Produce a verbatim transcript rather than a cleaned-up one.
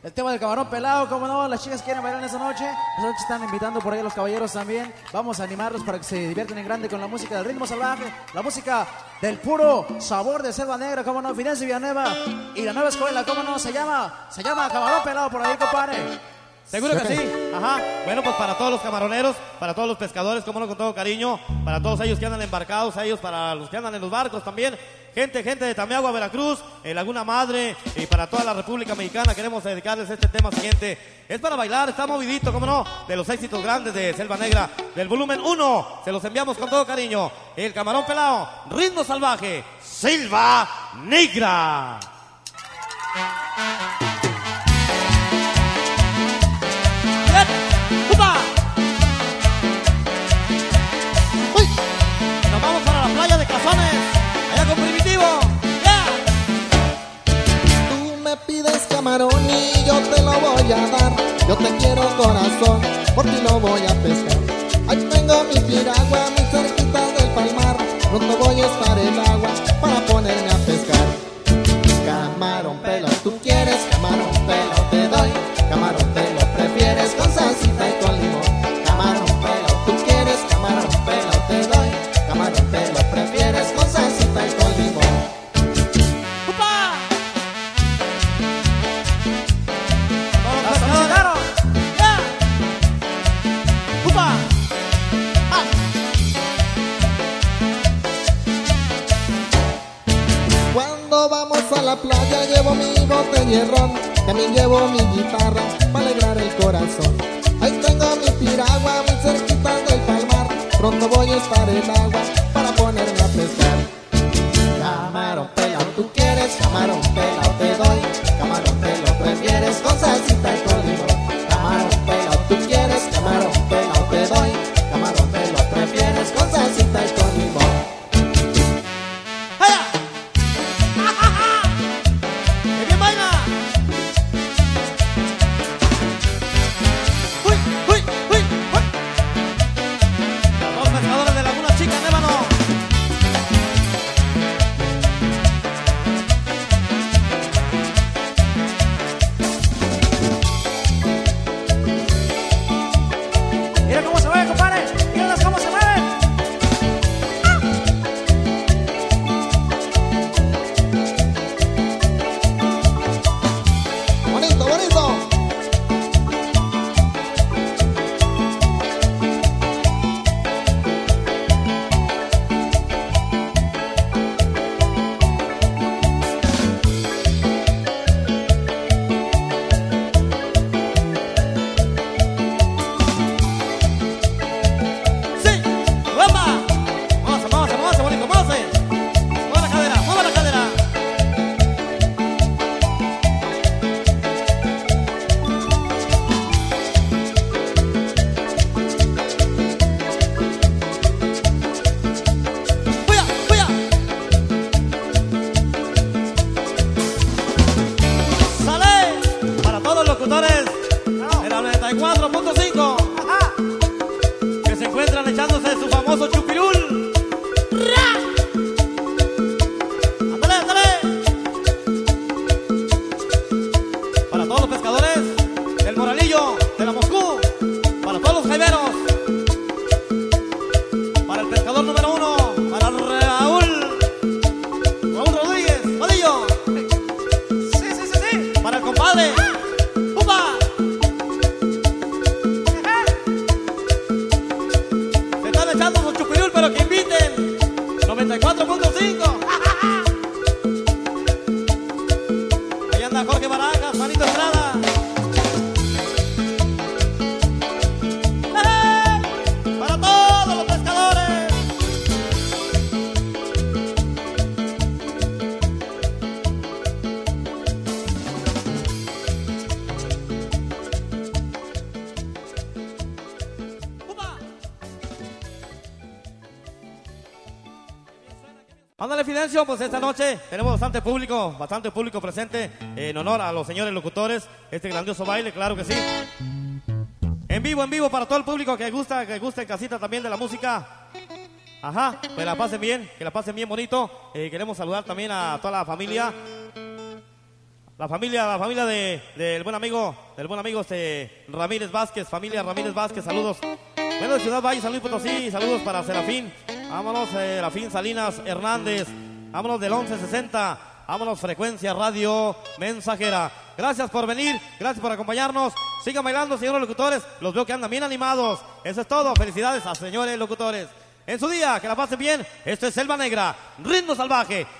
el tema del camarón pelado, como no, las chicas quieren bailar en esa noche. Esa noche están invitando por ahí a los caballeros también. Vamos a animarlos para que se diviertan en grande con la música del ritmo salvaje, la música del puro sabor de Selva Negra, como no, Fidencio Villanueva y la nueva escuela, como no, se llama, se llama camarón pelado por ahí, compadre. Seguro que sí, ajá. Bueno, pues para todos los camaroneros, para todos los pescadores, como no, con todo cariño, para todos ellos que andan embarcados, a ellos, para los que andan en los barcos también, gente, gente de Tamiagua, Veracruz, eh, Laguna Madre, y para toda la República Mexicana, queremos dedicarles este tema siguiente. Es para bailar, está movidito, como no, de los éxitos grandes de Selva Negra, del volumen uno, se los enviamos con todo cariño. El camarón pelado, ritmo salvaje, Selva Negra. ¡Upa! ¡Uy! Nos vamos para la playa de Cazones, allá con Primitivo. ¡Yeah! Tú me pides camarón y yo te lo voy a dar. Yo te quiero corazón, por ti lo voy a pescar. Ahí tengo mi piragua muy cerquita del palmar. Pronto voy a estar el agua para ponerme a pescar. Camarón pelo, tú quieres camarón pelo, te doy. Camarón pelo, prefieres con salsita y con limón. Camarón pelo, tú quieres camarón pelo, te doy. Camarón pelo, prefieres con salsita y con limón. ¡Upa! ¡Las solicitaron! ¡Yeah! ¡Upa! ¡Ah! Cuando vamos a la playa llevo mi botellón, también llevo mi guitarra para alegrar el corazón. Ahí tengo mi piragua muy cerquita del palmar. Pronto voy a estar en agua para ponerme a pescar. Camarón pelado, tú quieres camarón pelado, te doy. Camarón pelado, prefieres con salsita y con limón. Camarón pelado, tú quieres camarón pelado, te doy. Camarón pelado, prefieres con salsita y con limón. ¡Qué bien baila! ¡Uy, uy, uy, uy! Los pescadores de Laguna Chica, Nébano. Mira cómo se mueve, compadre. Míralas cómo se mueven. Bonito, bonito. ¡Sí! ¡Vamos! ¡Muévase, muévase, muévase, bonito, muévase! ¡Mueva la cadera, mueva la cadera! ¡Fuya, fuya! ¡Sale! Para todos los locutores de la noventa y cuatro punto cinco. Ajá. Que se encuentran echándose su famoso chupirul. ¡Ra! ¡Ándale, ándale! Para todos los pescadores del Moralillo, de la Moscú, para todos los jaiberos, para el pescador número uno, para Raúl, Raúl Rodríguez, Vadillo, Sí, sí, sí, sí. para el compadre, ¡upa! Ajá. Se están echando su chupirul, pero que inviten. noventa y cuatro punto cinco. Ahí anda Jorge Barajas, Juanito Estrada. ¡Eh! Para todos los pescadores. ¡Upa! Ándale, Fidencio, pues esta noche tenemos bastante público, bastante público presente en honor a los señores locutores, este grandioso baile, claro que sí. En vivo, en vivo para todo el público que gusta, que gusta en casita también de la música. Ajá, que la pasen bien, que la pasen bien bonito. Eh, queremos saludar también a toda la familia. La familia, la familia de, del buen amigo, del buen amigo este Ramírez Vázquez, familia Ramírez Vázquez, saludos. Bueno, de Ciudad Valle, San Luis Potosí, saludos para Serafín. Vámonos, Serafín Salinas Hernández. Vámonos del once sesenta. Vámonos, Frecuencia Radio Mensajera. Gracias por venir, gracias por acompañarnos. Sigan bailando, señores locutores. Los veo que andan bien animados. Eso es todo. Felicidades a señores locutores. En su día, que la pasen bien. Esto es Selva Negra, ritmo salvaje.